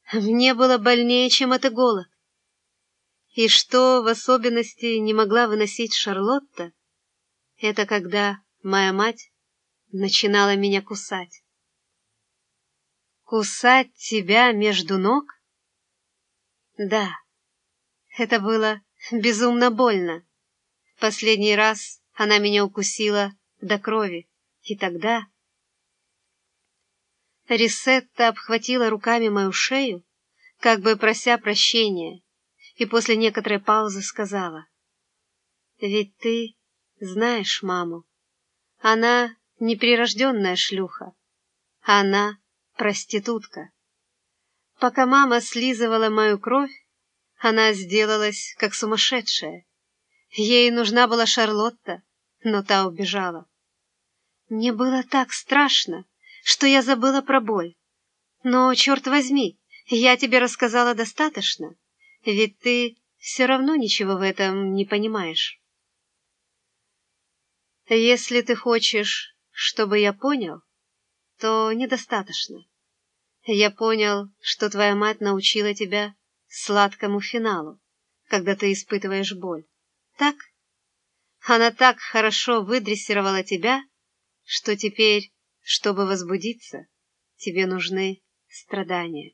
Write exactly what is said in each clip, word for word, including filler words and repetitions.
Мне было больнее, чем это голод. И что в особенности не могла выносить Шарлотта, это когда моя мать начинала меня кусать. Кусать тебя между ног? Да, это было безумно больно. В последний раз она меня укусила до крови, и тогда... Рисетта обхватила руками мою шею, как бы прося прощения, и после некоторой паузы сказала: «Ведь ты знаешь маму. Она не прирожденная шлюха, она проститутка. Пока мама слизывала мою кровь, она сделалась как сумасшедшая. Ей нужна была Шарлотта, но та убежала. Мне было так страшно, что я забыла про боль. Но, черт возьми, я тебе рассказала достаточно, ведь ты все равно ничего в этом не понимаешь. Если ты хочешь, чтобы я понял, то недостаточно. Я понял, что твоя мать научила тебя сладкому финалу, когда ты испытываешь боль. Так? Она так хорошо выдрессировала тебя, что теперь, чтобы возбудиться, тебе нужны страдания.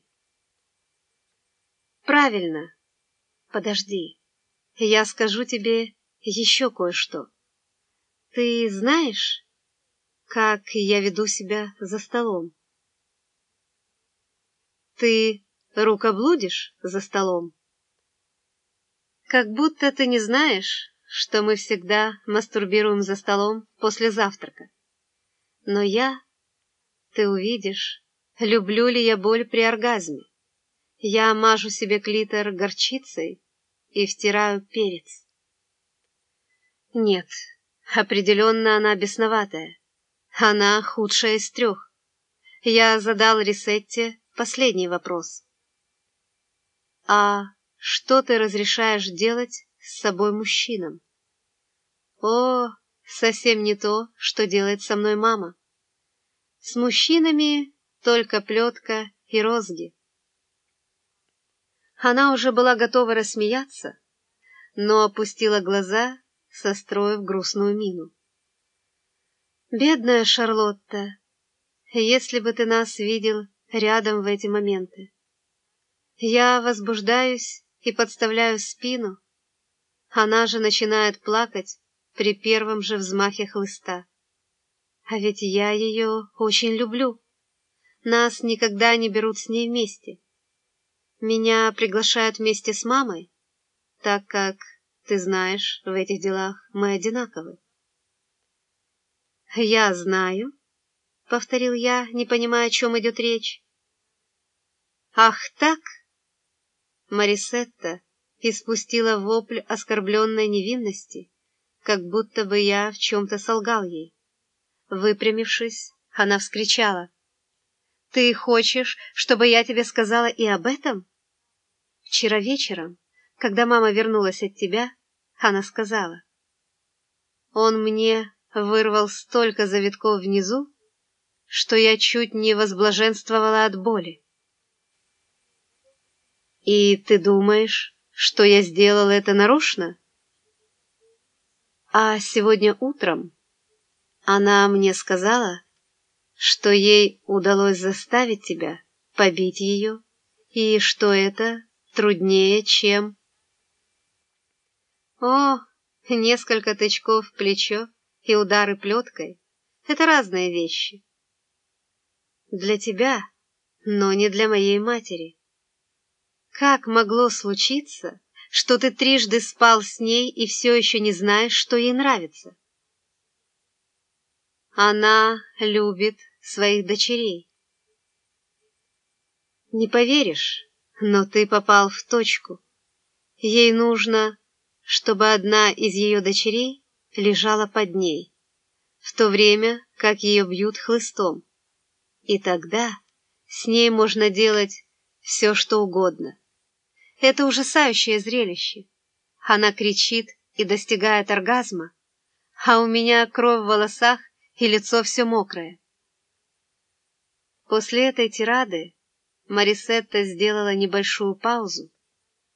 Правильно. Подожди, я скажу тебе еще кое-что. Ты знаешь, как я веду себя за столом? Ты рукоблудишь за столом? Как будто ты не знаешь, что мы всегда мастурбируем за столом после завтрака. Но я, ты увидишь, люблю ли я боль при оргазме. Я мажу себе клитор горчицей и втираю перец. Нет, определенно она бесноватая. Она худшая из трех. Я задал Рисетте последний вопрос. А что ты разрешаешь делать с собой мужчинам? О, совсем не то, что делает со мной мама. С мужчинами только плетка и розги. Она уже была готова рассмеяться, но опустила глаза, состроив грустную мину. Бедная Шарлотта, если бы ты нас видел рядом в эти моменты. Я возбуждаюсь и подставляю спину, она же начинает плакать при первом же взмахе хлыста. А ведь я ее очень люблю. Нас никогда не берут с ней вместе. Меня приглашают вместе с мамой, так как, ты знаешь, в этих делах мы одинаковы. «Я знаю», — повторил я, не понимая, о чем идет речь. «Ах так?» Марисетта испустила вопль оскорбленной невинности, как будто бы я в чем-то солгал ей. Выпрямившись, она вскричала: «Ты хочешь, чтобы я тебе сказала и об этом?» Вчера вечером, когда мама вернулась от тебя, она сказала: «Он мне вырвал столько завитков внизу, что я чуть не возблаженствовала от боли». «И ты думаешь, что я сделала это нарочно?» А сегодня утром она мне сказала, что ей удалось заставить тебя побить ее, и что это труднее, чем... О, несколько тычков в плечо и удары плеткой — это разные вещи. Для тебя, но не для моей матери. Как могло случиться, что ты трижды спал с ней и все еще не знаешь, что ей нравится? Она любит своих дочерей. Не поверишь, но ты попал в точку. Ей нужно, чтобы одна из ее дочерей лежала под ней, в то время как ее бьют хлыстом. И тогда с ней можно делать все, что угодно. Это ужасающее зрелище. Она кричит и достигает оргазма, а у меня кровь в волосах и лицо все мокрое. После этой тирады Марисетта сделала небольшую паузу,